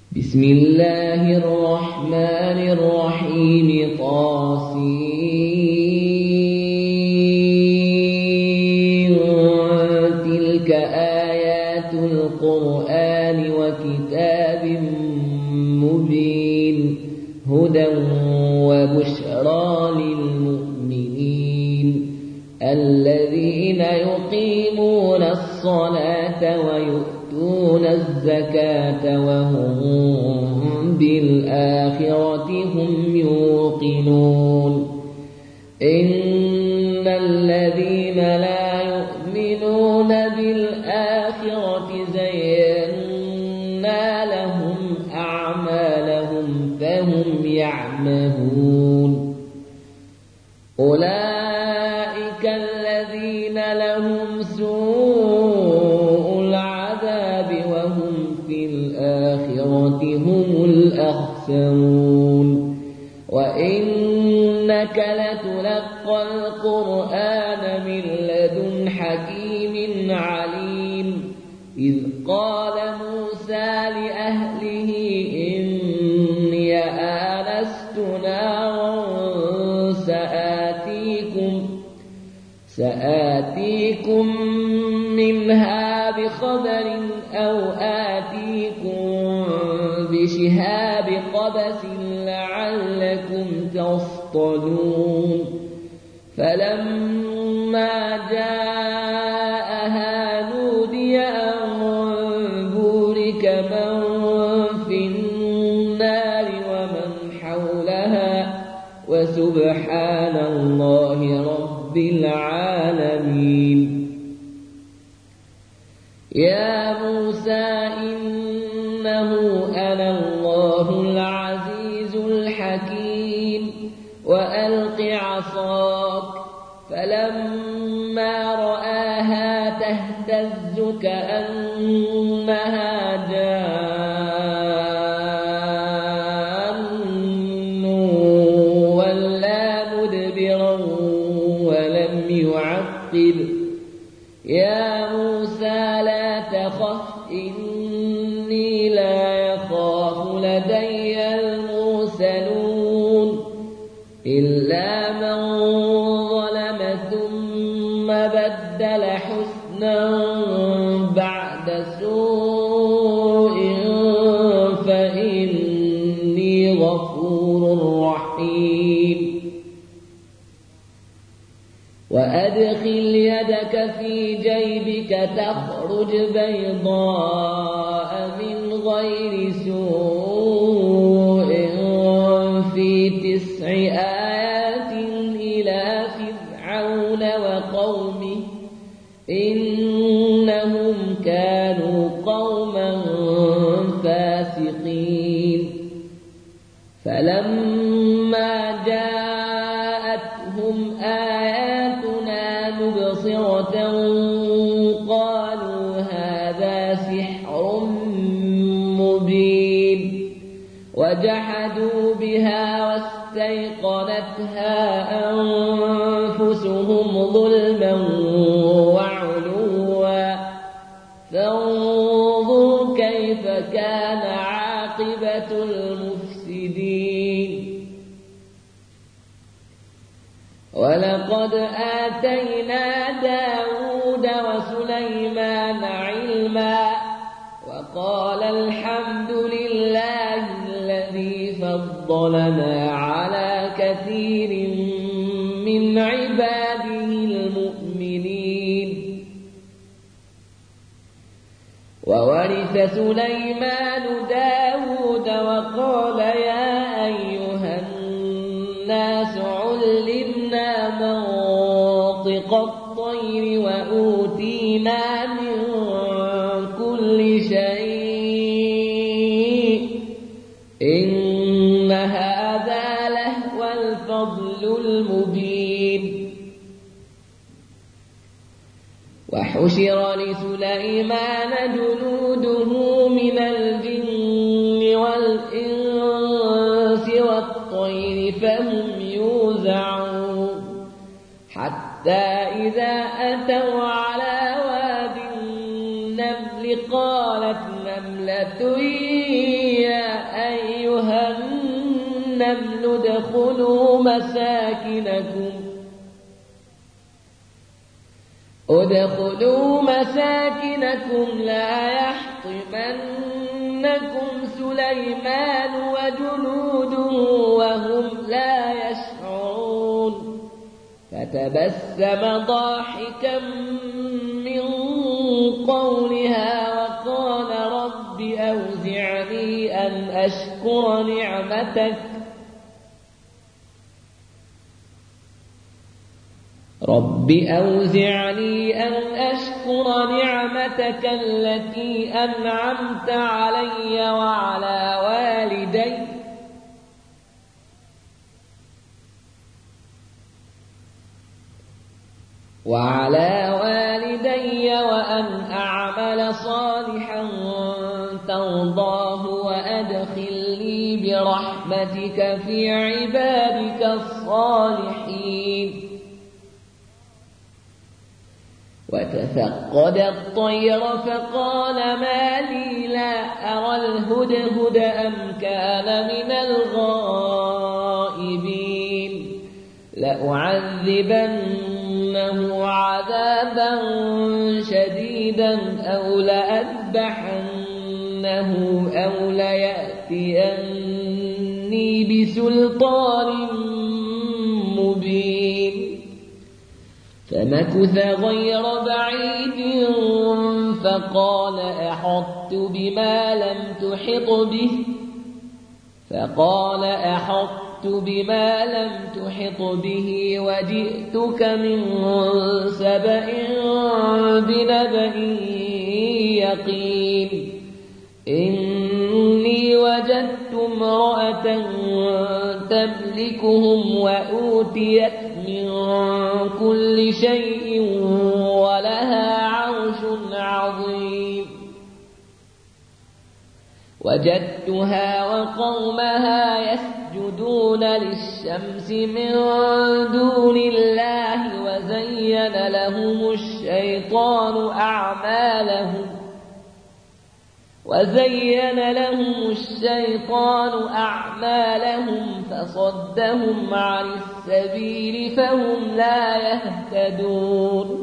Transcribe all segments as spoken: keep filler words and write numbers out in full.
بسم الله الرحمن الرحيم طاسين تلك آيات القرآن وكتاب مبين هدى وبشرى للمؤمنين الذين يقيمون الصلاة ويؤتون الزكاة وهم بالآخرة هم يوقنون إن الذين لا يؤمنون بالآخرة زينا لهم أعمالهم فهم يعمهون أولئك الذين لهم سوء العذاب وهم في الآخرة هم الأخسرون وإنك لتلقى القرآن من لدن حكيم عليم إذ قال موسى لأهله إني آنست نارا سآتيكم سآتيكم منها بخبر أو آتيكم بشهاب قبس لعلكم تصطلون فلما جاءها نودي أن بورك من في النار ومن حولها وسبحان الله رب العالمين يا موسى إنه أنا الله العزيز الحكيم وألق عصاك فلما رآها تهتز كأنها جان ولا مدبرا ولم يعقب يا موسى لا تخف إني لا يخاف لدي المرسلون إلا من ظلم ثم بدل حسنا بعد سوء فإني غفور رحيم وأدخل يدك في جيبك تخرج بيضاء من غير سوء في تسع آيات إلى فرعون وقومه إنهم كانوا قوما فاسقين فلما جاءتهم آياتنا مبصرة قالوا هذا سحر مبين وجحدوا بها واستيقنتها أنفسهم ظلما وعلوا فانظر كيف كان عاقبة المفسدين ولقد آتينا داود وسليمان علما وقال الحمد لله الذي فضلنا على كثير من عباده المؤمنين وورث سليمان داود وقال يا أيها الناس علمنا منطق الطير وأوتينا من كل شيء إن هذا لهو الفضل المبين وحشر لسليمان جنوده من الجن والإنس والطير فهم يوزعون حتى إذا أتوا على واد النمل قالت نملة يا ادخلوا مساكنكم ادخلوا مساكنكم لا يحطمنكم سليمان وجنوده وهم لا يشعرون فتبسم ضاحكا من قولها وقال رب أوزعني أن أشكر نعمتك رب أوزعني أن أشكر نعمتك التي أنعمت علي وعلى والدي وعلى والدي وأن أعمل صالحا ترضاه وأدخلني برحمتك في عبادك الصالحين وتفقد الطير فقال ما لي لا أرى الهدهد أم كان من الغائبين لأعذبنه عذابا شديدا أو لأذبحنه أو ليأتيني بسلطان مبين فمكث غير بعيد فقال أحطت بما لم تحط به فقال أحطت بما لم تحط به وجئتك من سبأ بنبأ يقين إني وجدت امرأة تملكهم وأوتيت من كل شيء ولها عرش عظيم وجدتها وقومها يسجدون للشمس من دون الله وزين لهم الشيطان أعمالهم وزين لهم الشيطان أعمالهم فصدهم عن السبيل فهم لا يهتدون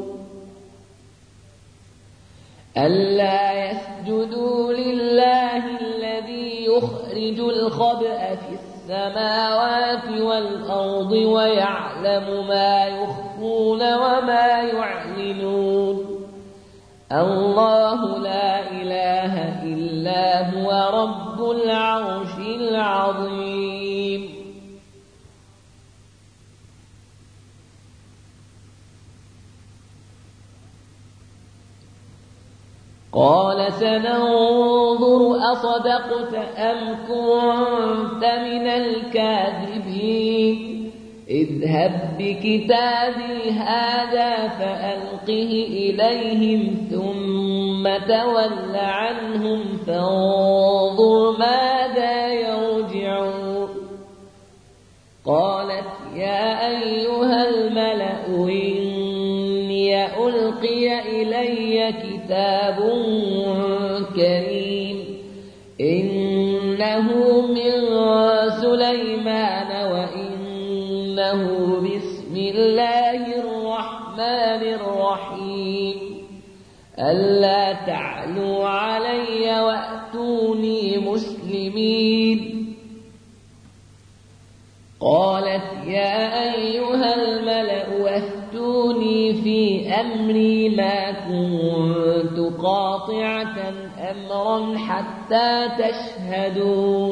ألا يسجدوا لله الذي يخرج الخبأ في السماوات والأرض ويعلم ما يخفون وما يعلنون الله لا إله إلا هو رب العرش العظيم قال سننظر أصدقت أم كنت من الكاذبين اذهب بكتابي هذا فألقه إليهم ثم تول عنهم فانظر ماذا يرجعون قالت يا أيها الملأ إني ألقي إلي كتاب كريم إنه من سليمان وإنه بسم الله الرحمن الرحيم ألا تعلوا علي وأتوني مسلمين قالت يا أيها الملأ أفتوني في أمري ما كنت قاطعة أمرا حتى تشهدون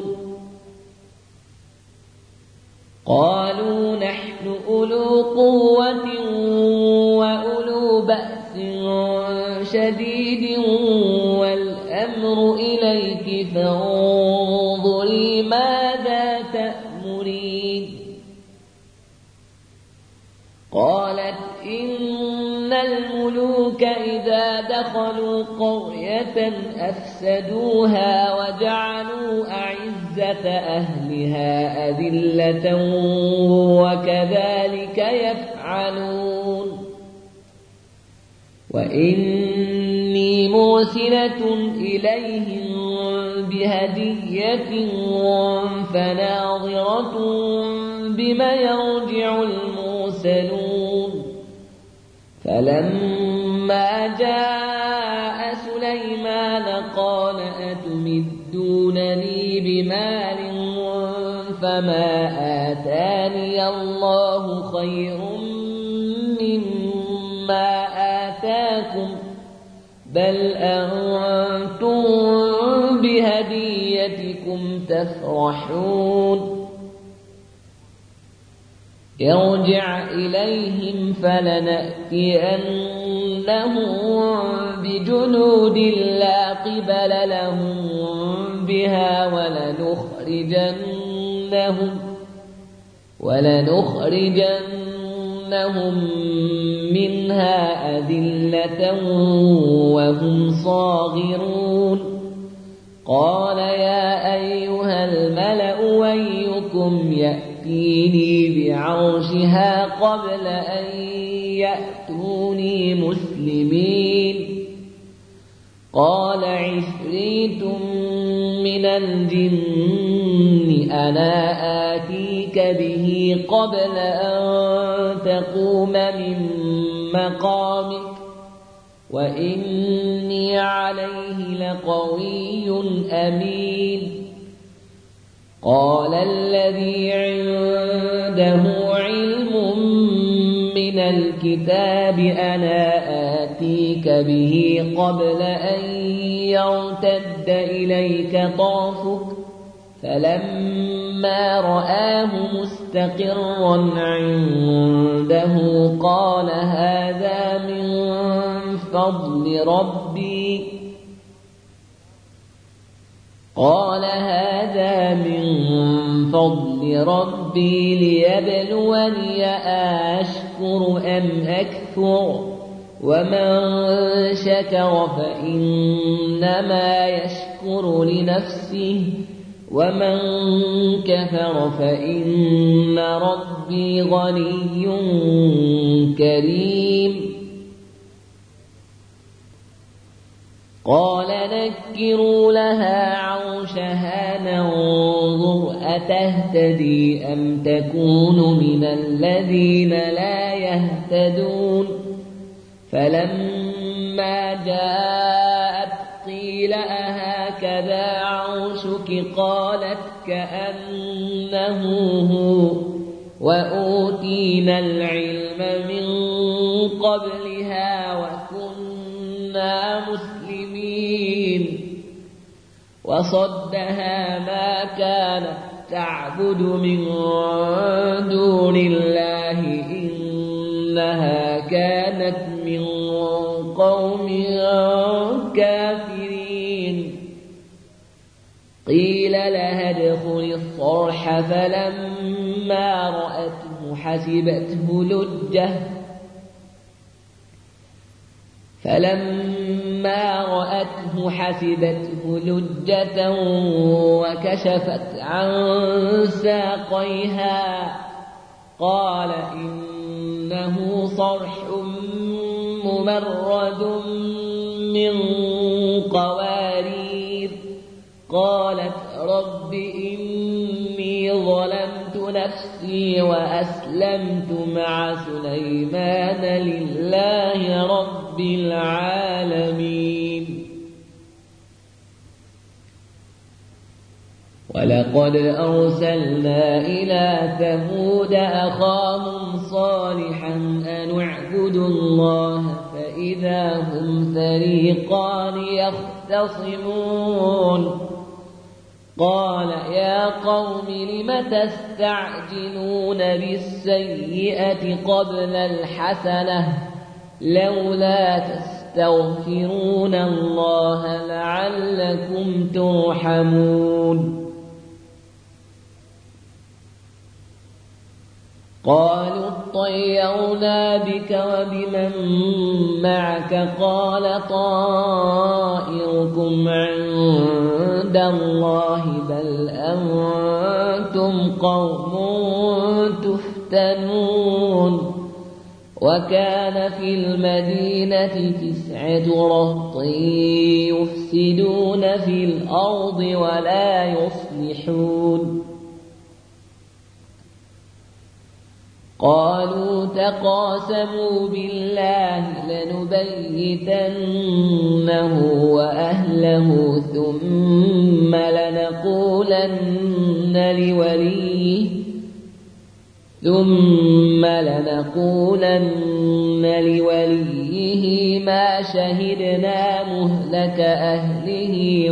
قالوا نحن أولو قوة وأولو بأس شديد والأمر إليك فانظري ماذا تأمرين قالت إن الملوك إذا دخلوا قرية أفسدوها وجعلوا أعزة أهلها أذلة وكذلك يفعلون وإني مرسلة إليهم بهدية فناظرة بما يرجع المرسلون فلما جاء سليمان قال أتمدونني بمال فما آتاني الله خير مما آتاكم بل أنتم بهديتكم تفرحون ارجع إليهم فلنأتينهم بجنود لا قبل لهم بها ولنخرجنهم ولنخرجنهم منها أذلة وهم صاغرون قال يا أيها الملأ أيكم يأتيني بعرشها قبل أن يأتوني مسلمين قال عفريت من الجن أنا آتيك به قبل أن تقوم من مقامك وإني عليه لقوي أمين قال الذي عنده علم من الكتاب أنا آتيك به قبل أن يرتد إليك طرفك فلما رآه مستقرا عنده قال هذا من فضل ربي قال هذا من فضل ربي ليبلوني أشكر أم أكفر ومن شكر فإنما يشكر لنفسه ومن كفر فإن ربي غني كريم قال نكروا لها عرشها ننظر أتهتدي أم تكون من الذين لا يهتدون فلما جاءت قيل أهكذا عرشك قالت كأنه هو وأوتينا العلم من قبلها وكنا مسلمين وصدها ما كانت تعبد من دون الله إنها كانت من قوم كافرين قيل لها ادخل الصرح فلما رأته حسبته لجة فلما رأته حسبته لجة وكشفت عن ساقيها قال إنه صرح ممرد من قوارير قالت رب إني ظلمت نفسي وأسلمت مع سليمان لله رب العالمين ولقد أرسلنا إلى ثمود أخاهم صالحا أن اعبدوا الله فإذا هم فريقان يختصمون قال يا قوم لم تستعجلون بالسيئة قبل الحسنة لولا تستغفرون الله لعلكم ترحمون قالوا اطيرنا بك وبمن معك قال طائركم عند الله بل أنتم قوم تفتنون وكان في المدينة تسعة رهط يفسدون في الأرض ولا يصلحون قالوا تقاسموا بالله لنبيتنه وأهله ثم لنقولن لوليه ثم لنقولن لوليه ما شهدنا مهلك أهله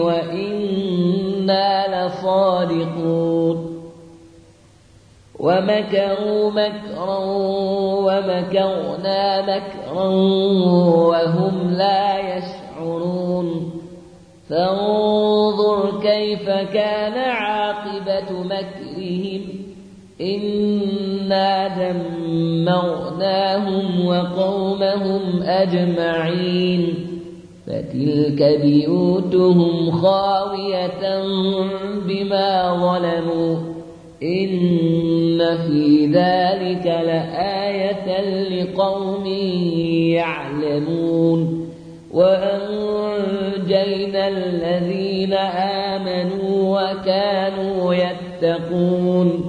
وإنا لصادقون ومكروا مكرا ومكرنا مكرا وهم لا يشعرون فانظر كيف كان عاقبة مكرهم إنا دمرناهم وقومهم أجمعين فتلك بيوتهم خاوية بما ظلموا إن في ذلك لآية لقوم يعلمون وأنجينا الذين آمنوا وكانوا يتقون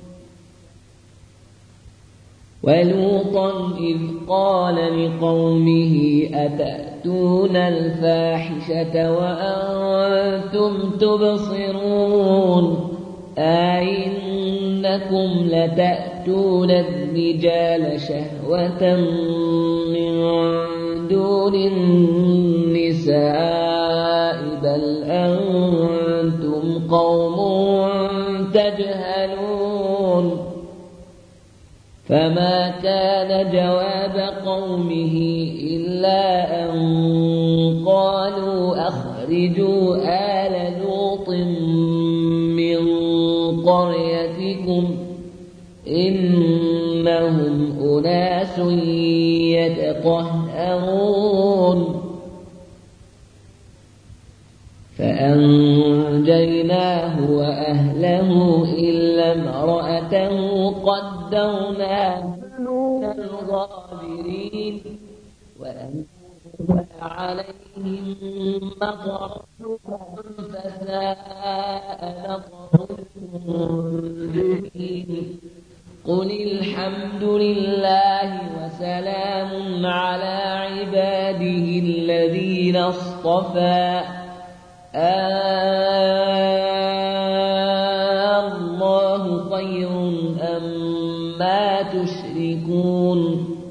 ولوطا إذ قال لقومه أتأتون الفاحشة وأنتم تبصرون أئنكم لتأتون الرجال شهوة من دون النساء بل أنتم قوم تجهلون فما كان جواب قومه إلا أن قالوا أخرجوا آل لوط من قريتكم إنهم أناس يتطهرون فأنجيناه وأهله إلا امرأته قدرناها من الغابرين وأنزلنا عليهم مطرا فساء مطر المنذرين قل الحمد لله وسلام على عباده الذين اصطفى الله خير أما تشركون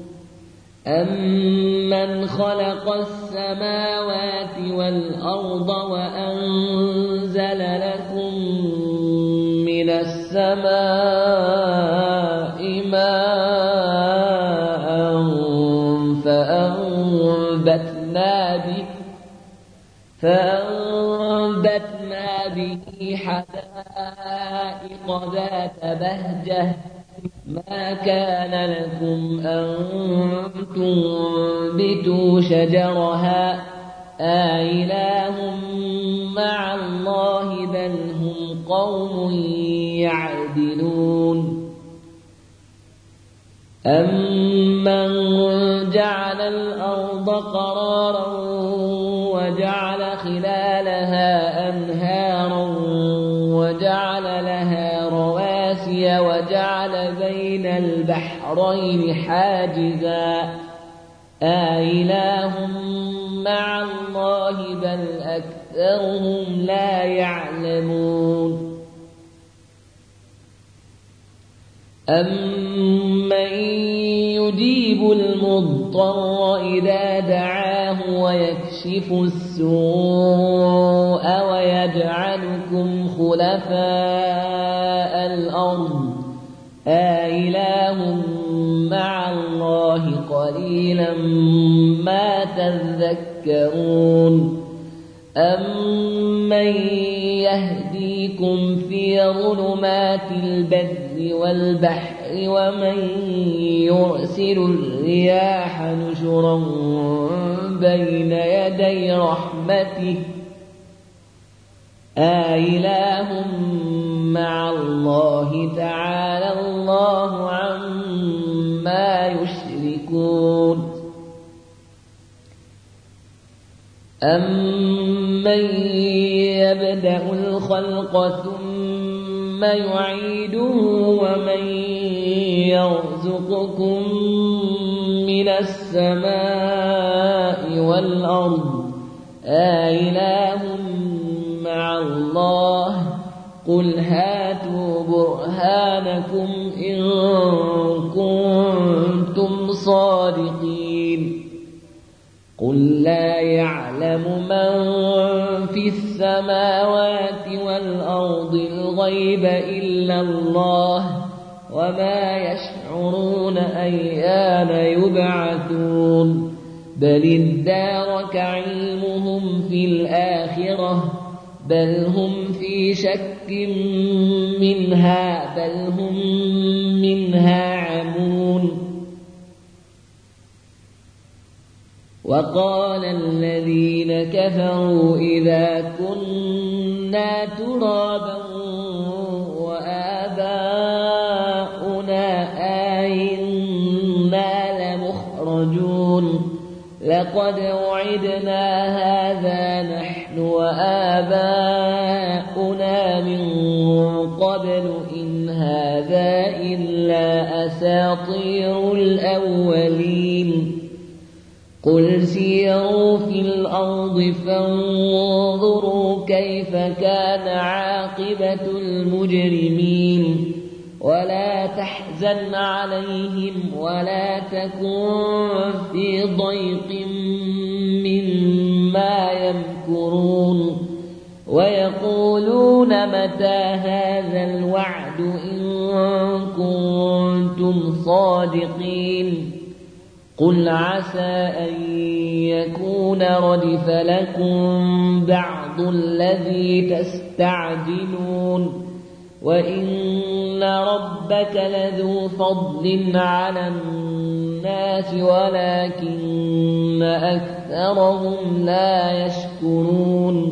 أمن خلق السماوات والأرض وأنزل لكم من السماء ماء فأنبتنا به فأنبتنا به حدائق ذات بهجة ما كان لكم أن تنبتوا شجرها آإله مع الله بل هم قوم يعدلون أمن جعل الأرض قرارا وجعل خلالها أنهارا وجعل لها رواسي وجعل بين البحرين حاجزا آإله مع الله بل أكثرهم لا يعلمون أمن يجيب المضطر إذا دعاه ويكشف السوء ويجعلكم خلفاء الأرض آإله مع الله قليلا ما تذكرون أمن يهديكم في ظلمات البر والبحر ومن يرسل الرياح نشرا بين يدي رحمته آإله مع الله تعالى الله عما يشركون أَمَّن يَبْدَأُ الْخَلْقَ ثُمَّ يُعِيدُهُ وَمَن يَرْزُقُكُم مِّنَ السَّمَاءِ وَالْأَرْضِ أَإِلَٰهٌ مَّعَ اللَّهِ ۚ قُلْ هَاتُوا بُرْهَانَكُمْ إِن كُنتُمْ صَادِقِينَ قُل لَّا يَعْلَمُ مَن فِي السَّمَاوَاتِ وَالْأَرْضِ الْغَيْبَ إِلَّا اللَّهُ وَمَا يَشْعُرُونَ أَيَّانَ يُبْعَثُونَ بَلِ ادَّارَكَ عِلْمُهُمْ فِي الْآخِرَةِ بَلْ هُمْ فِي شَكٍّ مِّنْهَا بَلْ هُمْ مِنْهَا عَمُونَ وَقَالَ الَّذِينَ كَفَرُوا إِذَا كُنَّا تُرَابًا وَآبَاؤُنَا أَئِنَّا لَمُخْرَجُونَ لَقَدْ وُعِدْنَا هَٰذَا نَحْنُ وَآبَاؤُنَا مِن قَبْلُ إِنْ هَٰذَا إِلَّا أَسَاطِيرُ الْأَوَّلِينَ قُلْ سِيرُوا فِي الْأَرْضِ فَانظُرُوا كَيْفَ كَانَ عَاقِبَةُ الْمُجْرِمِينَ وَلَا تَحْزَنْ عَلَيْهِمْ وَلَا تَكُن فِي ضَيْقٍ مِّمَّا يَمْكُرُونَ وَيَقُولُونَ مَتَىٰ هَٰذَا الْوَعْدُ إِن كُنتُمْ صَادِقِينَ قُلْ عَسَىٰ أَن يَكُونَ رَدِفَ لَكُم بَعْضُ الَّذِي تَسْتَعْجِلُونَ وَإِنَّ رَبَّكَ لَذُو فَضْلٍ عَلَى النَّاسِ وَلَٰكِنَّ أَكْثَرَهُمْ لَا يَشْكُرُونَ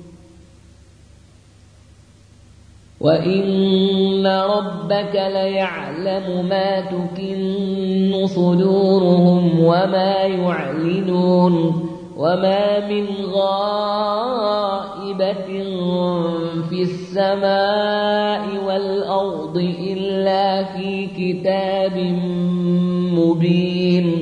وَإِنَّ رَبَّكَ لَيَعْلَمُ مَا تُكِنُّ صُدُورُهُمْ وَمَا يُعْلِنُونَ وَمَا مِنْ غَائِبَةٍ فِي السَّمَاءِ وَالْأَرْضِ إِلَّا فِي كِتَابٍ مُّبِينٍ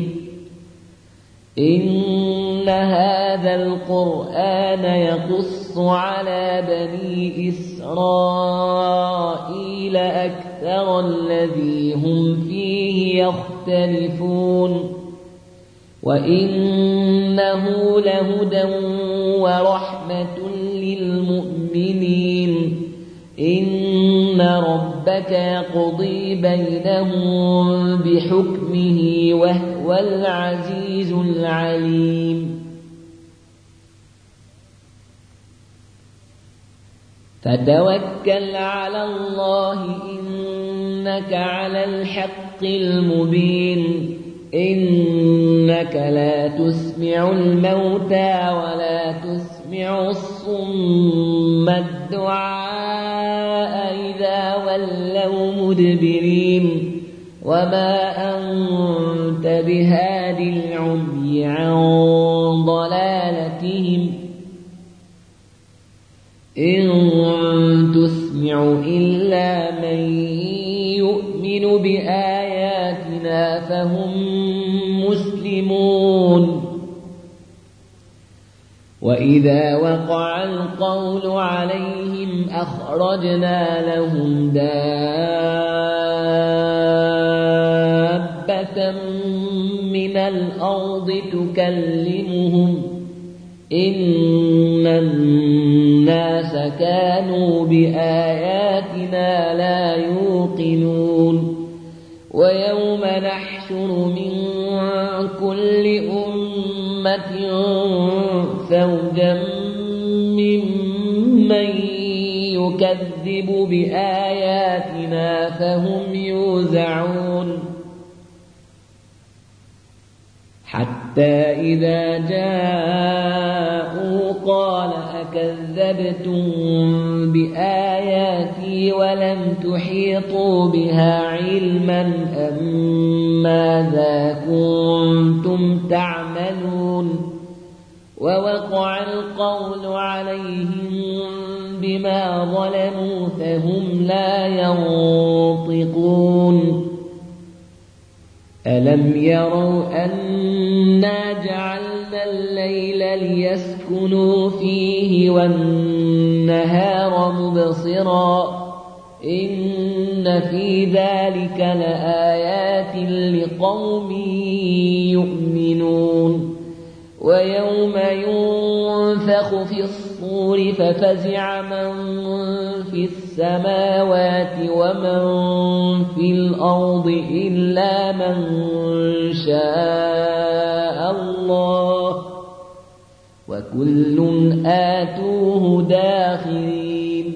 إِنَّ هَٰذَا الْقُرْآنَ يَقُصُّ عَلَىٰ بَنِي إِسْرَائِيلَ أَكْثَرَ الَّذِي هُمْ فِيهِ يَخْتَلِفُونَ وَإِنَّهُ لَهُدًى وَرَحْمَةٌ لِّلْمُؤْمِنِينَ إِنَّ رَبَّكَ يَقْضِي بَيْنَهُم بِحُكْمِهِ وَهُوَ الْعَزِيزُ الْعَلِيمُ فَتَوَكَّلْ عَلَى اللَّهِ إِنَّكَ عَلَى الْحَقِّ الْمُبِينِ إِنَّكَ لَا تُسْمِعُ الْمَوْتَىٰ وَلَا تُسْمِعُ الصُّمَّ الدُّعَاءَ إِذَا وَلَّوْا مُدْبِرِينَ وَمَا أَنتَ بِهَادِ الْعُمْيِ عَن ضَلَالَتِهِمْ إِن تُسْمِعُ إِلَّا مَن يُؤْمِنُ بِآيَاتِنَا فَهُم مُّسْلِمُونَ وَإِذَا وَقَعَ الْقَوْلُ عَلَيْهِمْ أَخْرَجْنَا لَهُمْ دَابَّةً مِّنَ الْأَرْضِ تُكَلِّمُهُمْ إِنَّ النَّاسَ كَانُوا بِآيَاتِنَا لَا يُوقِنُونَ وَيَوْمَ نَحْشُرُ مِن كُلِّ أُمَّةٍ فَوْجًا مِّمَّن يُكَذِّبُ بِآيَاتِنَا فَهُمْ يُوزَعُونَ حَتَّىٰ إِذَا جَاءُوا قَالَ أَكَذَّبْتُم بِآيَاتِي وَلَمْ تُحِيطُوا بِهَا عِلْمًا أَم مَّاذَا كُنتُمْ تَعْمَلُونَ ووقع القول عليهم بما ظلموا فهم لا ينطقون ألم يروا أنا جعلنا الليل ليسكنوا فيه والنهار مبصرا إن في ذلك لآيات لقوم يؤمنون ويوم ينفخ في الصور ففزع من في السماوات ومن في الأرض إلا من شاء الله وكل آتوه داخرين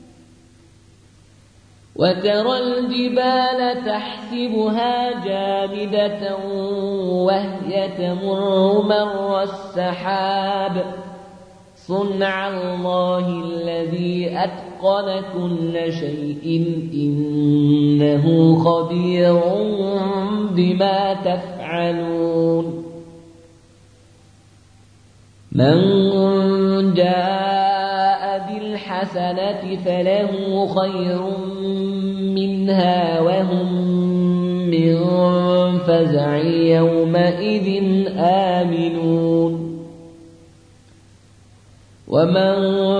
وترى الجبال تحسبها جامدة وهي تمر مر السحاب صنع الله الذي أتقن كل شيء إنه خبير بما تفعلون من جاء بالحسنة فله خير منها وهم من فزع يومئذ آمنون ومن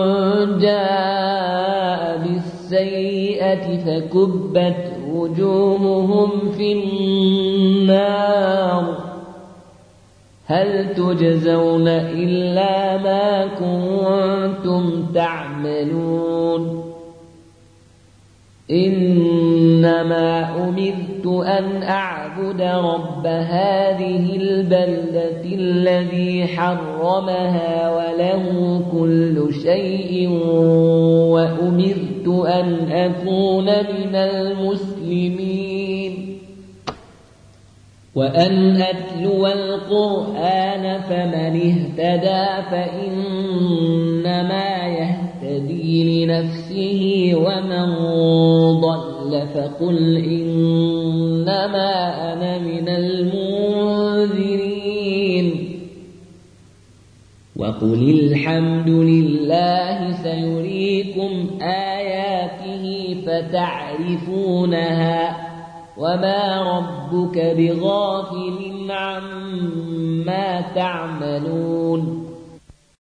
جاء بالسيئة فكبت وجوههم في النار هل تجزون إلا ما كنتم تعملون إنما أمرت أن أعبد رب هذه البلدة الذي حرمها وله كل شيء وأمرت أن أكون من المسلمين وأن أتلو القرآن فمن اهتدى فإنما يهتدي لنفسه ومن ضل فقل إنما أنا من المنذرين وقل الحمد لله سيريكم آياته فتعرفونها وما ربك بغافل عما تعملون